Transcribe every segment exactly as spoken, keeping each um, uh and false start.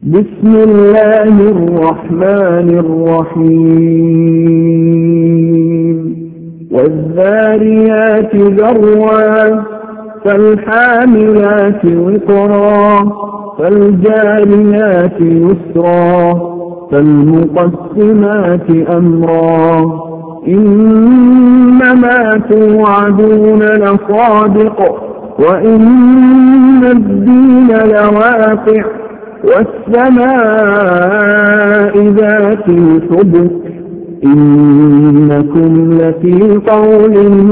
بسم الله الرحمن الرحيم والذاريات ذروا فالحاملات وقرا فالجاريات يسرا فالمقسمات أمرا إنما توعدون لصادق وإن الدين لواقع والسماء ذات الحبك إنكم لفي قول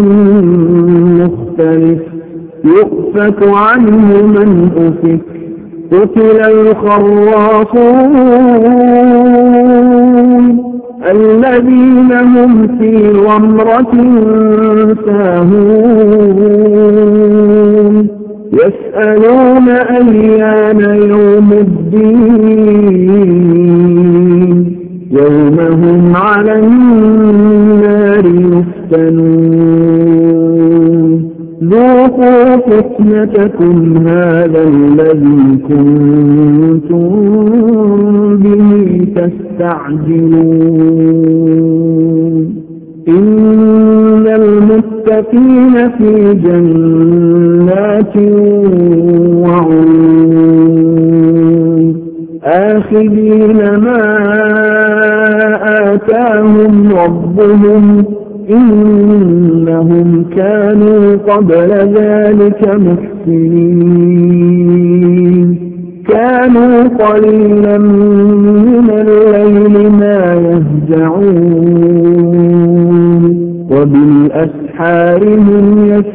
مختلف يؤفك عنه من أفك قتل الخراصون الذين هم في غمرة ساهون يسألون أيان يوم الدين يوم هم على النار يفتنون ذوقوا فتنتكم هذا الذي كنتم به تستعجلون إن المتقين في جنات وعيون آخذين ما آتاهم ربهم إنهم كانوا قبل ذلك محسنين كانوا قليلا من الليل ما يهجعون وبالأسحار هم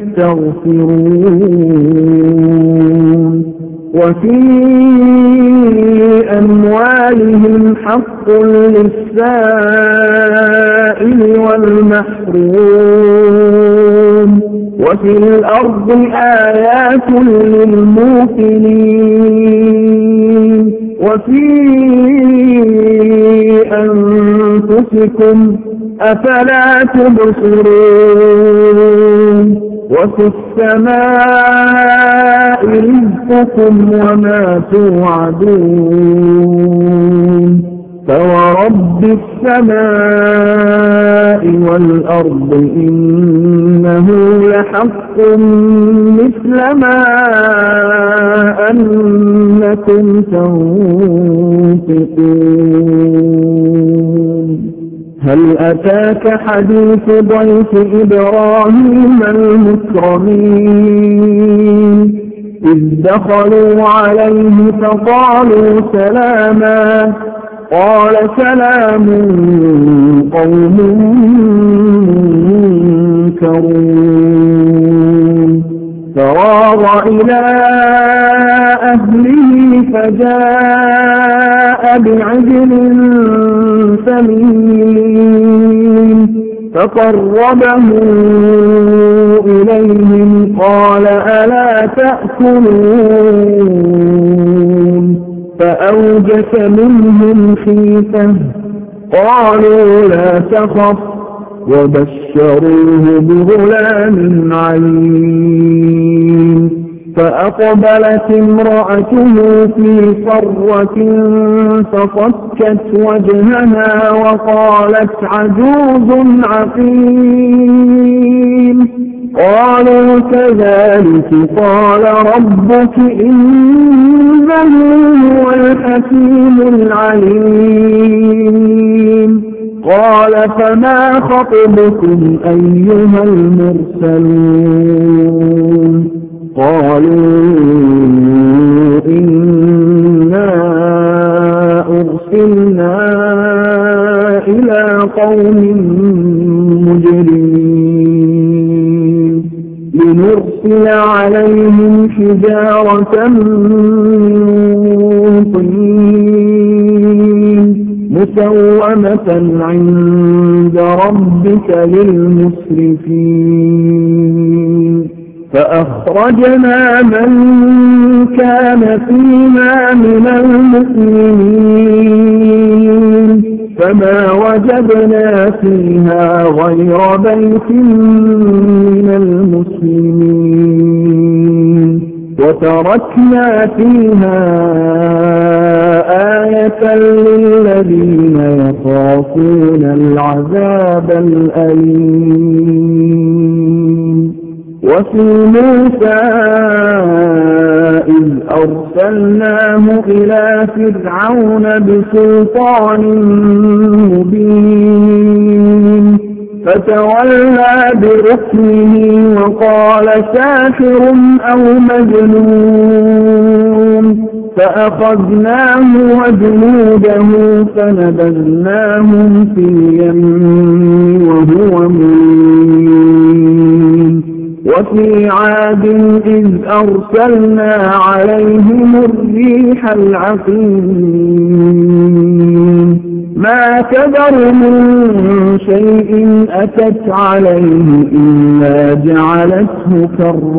يستغفرون وفي أموالهم حق للسائل والمحروم وفي الأرض آيات للموقنين وفي أنفسكم أفلا تبصرون وفي السماء رزقكم وما توعدون فورب السماء والأرض إنه لحق مثل ما أنكم تنطقون هل أتاك حديث ضيف إبراهيم المكرمين إذ دخلوا عليه فقالوا سلاما قال سلام قوم منكرون فراغ إلى أهله فجاء بعجل سمين فقربه إليهم قال ألا تأكلون فأوجس منهم خيفة قالوا لا تخف وبشروه بغلام عليم فأقبلت امرأته في صرة فصكت وجهها وقالت عجوز عقيم قالوا كذلك قال ربك إنه هو الحكيم العليم قال فما خطبكم أيها المرسلون قالوا إنا أرسلنا إلى قوم مجرمين لنرسل عليهم حجارة من طين مسومة عند ربك للمسرفين فأخرجنا من كان فيها من المؤمنين فما وجدنا فيها غير بيت من المسلمين وتركنا فيها آية للذين يخافون العذاب الأليم. وفي موسى إذ أرسلناه إلى فرعون بسلطان مبين فتولى بركنه وقال ساحر أو مجنون فأخذناه وجنوده فنبذناهم في اليم وهو مليم. وفي عاد إذ أرسلنا عليهم الريح العقيم ما كدر من شيء أتت عليه إلا جعلته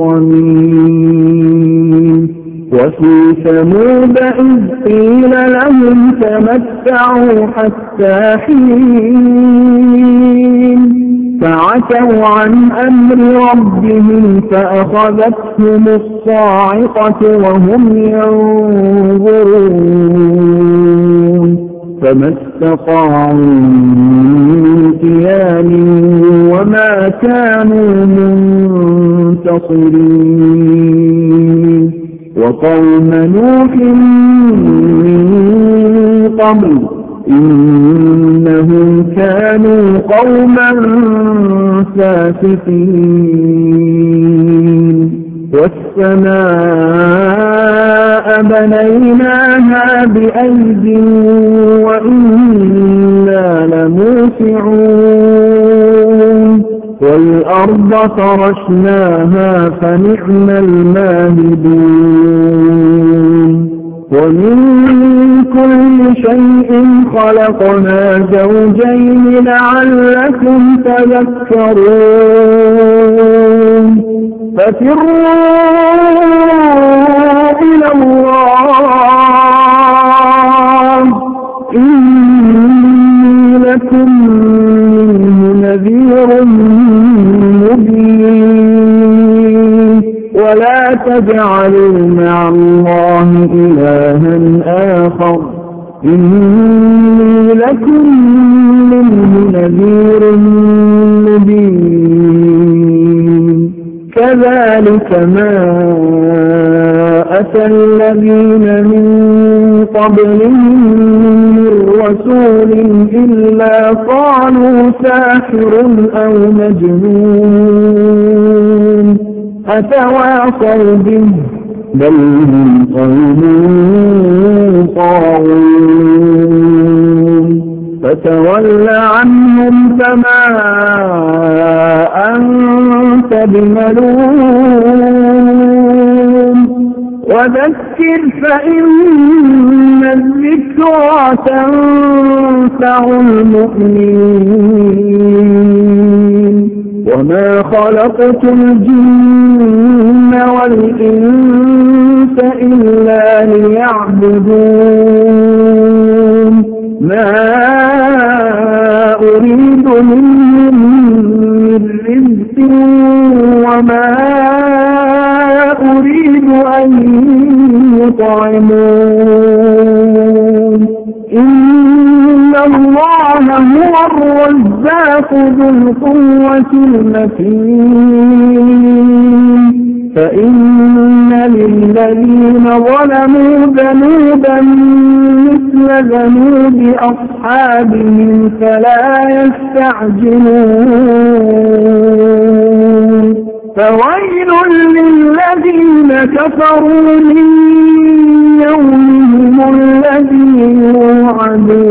كالرميم. وفي ثمود إذ قيل لهم تمتعوا حتى حين فعتوا عن أمر ربهم فأخذتهم الصاعقة وهم ينظرون فما استطاعوا من قيام وما كانوا منتصرين. وقوم نوح من قبل إنهم كانوا قوما فاسقين. والسماء بنيناها بأيد وإنا لموسعون. والأرض فرشناها فنعم الماهدون. ومن كل شيء خلقنا زوجين لعلكم تذكرون. ففروا إلى الله إني لكم منه نذير مبين. ولا تجعلوا مع الله إلها آخر إني لكم منه نذير مبين. كذلك ما أتى الذين من قبلهم من رسول إلا قالوا ساحر أو مجنون أتواصوا به بل هم قوم طاغون. فتول عنهم فما أنت بملوم وذكر فإن الذكرى تنفع المؤمنين. وما خلقت الجن والإنس إلا ليعبدون ما أريد منهم من رزق وما أريد أن يطعمون إن الله هو الرزاق ذو القوة المتين. فإن للذين ظلموا ذنوبا مثل ذنوب أصحابهم فلا يستعجلون. فويل للذين كفروا من يومهم الذي يوعدون.